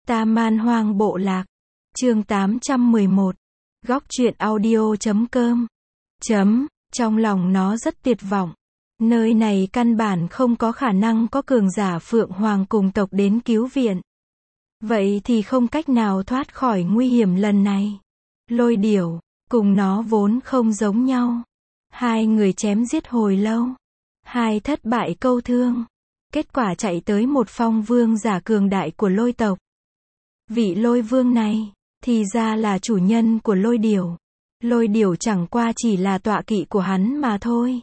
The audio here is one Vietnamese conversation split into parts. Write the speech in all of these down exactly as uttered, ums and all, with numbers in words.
Ta Man Hoang Bộ Lạc. Chương tám trăm mười một. Góc truyện audio chấm com. Chấm, trong lòng nó rất tuyệt vọng. Nơi này căn bản không có khả năng có cường giả Phượng Hoàng cùng tộc đến cứu viện. Vậy thì không cách nào thoát khỏi nguy hiểm lần này. Lôi Điểu, cùng nó vốn không giống nhau. Hai người chém giết hồi lâu. Hai thất bại câu thương. Kết quả chạy tới một phong vương giả cường đại của lôi tộc. Vị lôi vương này, thì ra là chủ nhân của Lôi Điểu. Lôi Điểu chẳng qua chỉ là tọa kỵ của hắn mà thôi.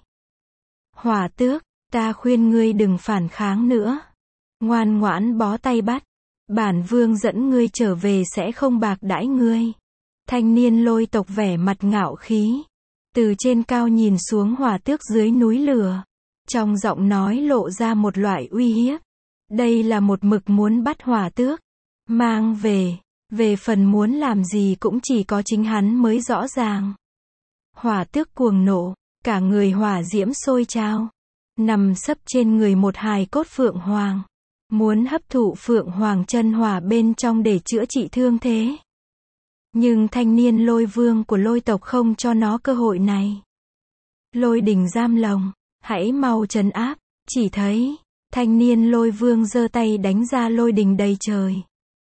Hỏa Tước, ta khuyên ngươi đừng phản kháng nữa. Ngoan ngoãn bó tay bắt. Bản vương dẫn ngươi trở về sẽ không bạc đãi ngươi. Thanh niên lôi tộc vẻ mặt ngạo khí. Từ trên cao nhìn xuống Hỏa Tước dưới núi lửa. Trong giọng nói lộ ra một loại uy hiếp. Đây là một mực muốn bắt Hỏa Tước. Mang về. Về phần muốn làm gì cũng chỉ có chính hắn mới rõ ràng. Hỏa Tước cuồng nộ. Cả người hỏa diễm sôi trào. Nằm sấp trên người một hài cốt Phượng Hoàng. Muốn hấp thụ Phượng Hoàng chân hỏa bên trong để chữa trị thương thế. Nhưng thanh niên lôi vương của lôi tộc không cho nó cơ hội này. Lôi đình giam lồng. Hãy mau trấn áp. Chỉ thấy, thanh niên lôi vương giơ tay đánh ra lôi đình đầy trời.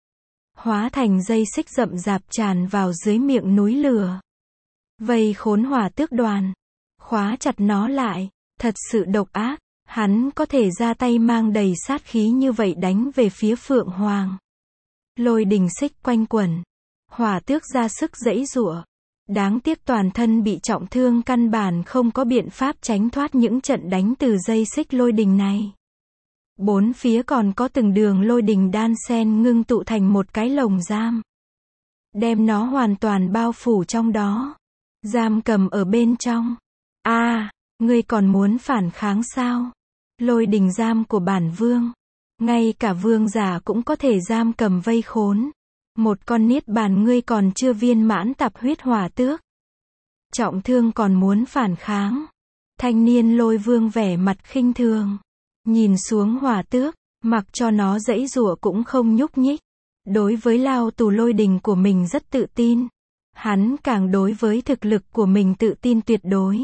Hóa thành dây xích rậm rạp tràn vào dưới miệng núi lửa. Vây khốn Hỏa Tước đoàn. Khóa chặt nó lại. Thật sự độc ác. Hắn có thể ra tay mang đầy sát khí như vậy đánh về phía Phượng Hoàng. Lôi đình xích quanh quẩn. Hỏa Tước ra sức giãy giụa. Đáng tiếc toàn thân bị trọng thương căn bản không có biện pháp tránh thoát những trận đánh từ dây xích lôi đình này. Bốn phía còn có từng đường lôi đình đan xen ngưng tụ thành một cái lồng giam. Đem nó hoàn toàn bao phủ trong đó. Giam cầm ở bên trong. A, à, ngươi còn muốn phản kháng sao? Lôi đình giam của bản vương. Ngay cả vương giả cũng có thể giam cầm vây khốn. Một con niết bàn ngươi còn chưa viên mãn tập huyết Hỏa Tước. Trọng thương còn muốn phản kháng. Thanh niên lôi vương vẻ mặt khinh thường. Nhìn xuống Hỏa Tước, mặc cho nó giãy giụa cũng không nhúc nhích. Đối với lao tù lôi đình của mình rất tự tin. Hắn càng đối với thực lực của mình tự tin tuyệt đối.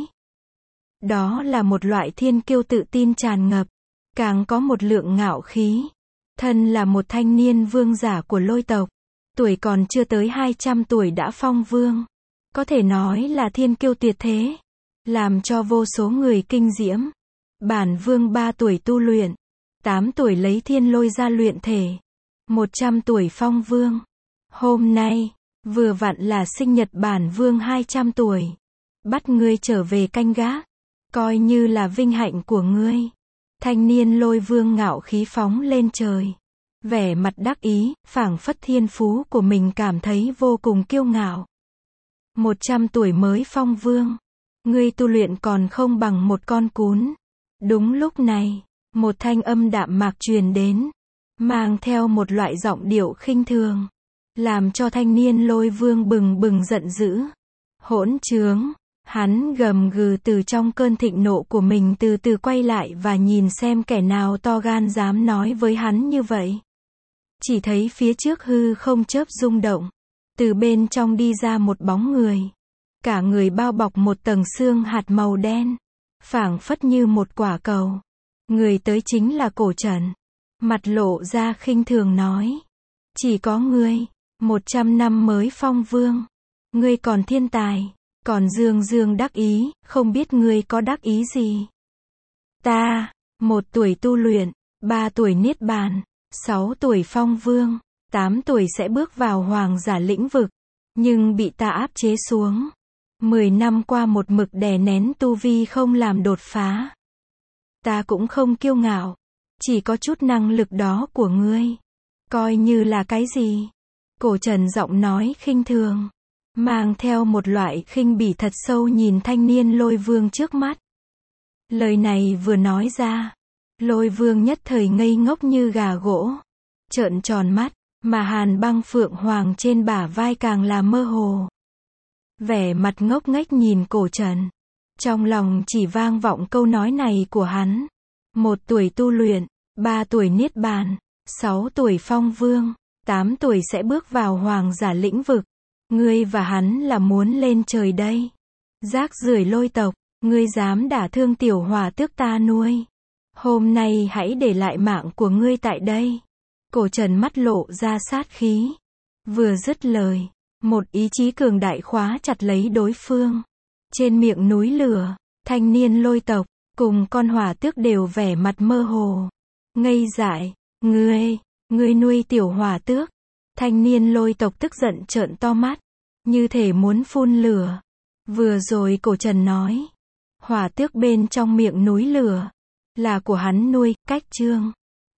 Đó là một loại thiên kiêu tự tin tràn ngập. Càng có một lượng ngạo khí. Thân là một thanh niên vương giả của lôi tộc. Tuổi còn chưa tới hai trăm tuổi đã phong vương. Có thể nói là thiên kiêu tuyệt thế. Làm cho vô số người kinh diễm. Bản vương ba tuổi tu luyện. tám tuổi lấy thiên lôi ra luyện thể. một trăm tuổi phong vương. Hôm nay, vừa vặn là sinh nhật bản vương hai trăm tuổi. Bắt ngươi trở về canh gác. Coi như là vinh hạnh của ngươi. Thanh niên lôi vương ngạo khí phóng lên trời. Vẻ mặt đắc ý, phảng phất thiên phú của mình cảm thấy vô cùng kiêu ngạo. một trăm tuổi mới phong vương. Ngươi tu luyện còn không bằng một con cún. Đúng lúc này, một thanh âm đạm mạc truyền đến. Mang theo một loại giọng điệu khinh thường. Làm cho thanh niên lôi vương bừng bừng giận dữ. Hỗn trướng. Hắn gầm gừ từ trong cơn thịnh nộ của mình từ từ quay lại và nhìn xem kẻ nào to gan dám nói với hắn như vậy. Chỉ thấy phía trước hư không chớp rung động. Từ bên trong đi ra một bóng người. Cả người bao bọc một tầng xương hạt màu đen. Phảng phất như một quả cầu. Người tới chính là Cổ Trần. Mặt lộ ra khinh thường nói. Chỉ có ngươi. Một trăm năm mới phong vương. Ngươi còn thiên tài. Còn dương dương đắc ý. Không biết ngươi có đắc ý gì. Ta. Một tuổi tu luyện. Ba tuổi niết bàn. Sáu tuổi phong vương. Tám tuổi sẽ bước vào hoàng giả lĩnh vực. Nhưng bị ta áp chế xuống. Mười năm qua một mực đè nén tu vi không làm đột phá. Ta cũng không kiêu ngạo. Chỉ có chút năng lực đó của ngươi. Coi như là cái gì? Cổ Trần giọng nói khinh thường. Mang theo một loại khinh bỉ thật sâu nhìn thanh niên lôi vương trước mắt. Lời này vừa nói ra. Lôi vương nhất thời ngây ngốc như gà gỗ. Trợn tròn mắt. Mà Hàn Băng Phượng Hoàng trên bả vai càng là mơ hồ. Vẻ mặt ngốc nghếch nhìn Cổ Trần. Trong lòng chỉ vang vọng câu nói này của hắn. Một tuổi tu luyện. Ba tuổi niết bàn. Sáu tuổi phong vương. tám tuổi sẽ bước vào hoàng giả lĩnh vực. Ngươi và hắn là muốn lên trời đây. Rác rưởi lôi tộc, ngươi dám đả thương tiểu hỏa tước ta nuôi. Hôm nay hãy để lại mạng của ngươi tại đây. Cổ Trần mắt lộ ra sát khí. Vừa dứt lời, một ý chí cường đại khóa chặt lấy đối phương. Trên miệng núi lửa, thanh niên lôi tộc, cùng con hỏa tước đều vẻ mặt mơ hồ. Ngây dại, ngươi, ngươi nuôi tiểu hỏa tước. Thanh niên lôi tộc tức giận trợn to mắt, như thể muốn phun lửa. Vừa rồi Cổ Trần nói, hỏa tước bên trong miệng núi lửa, là của hắn nuôi, cách chương.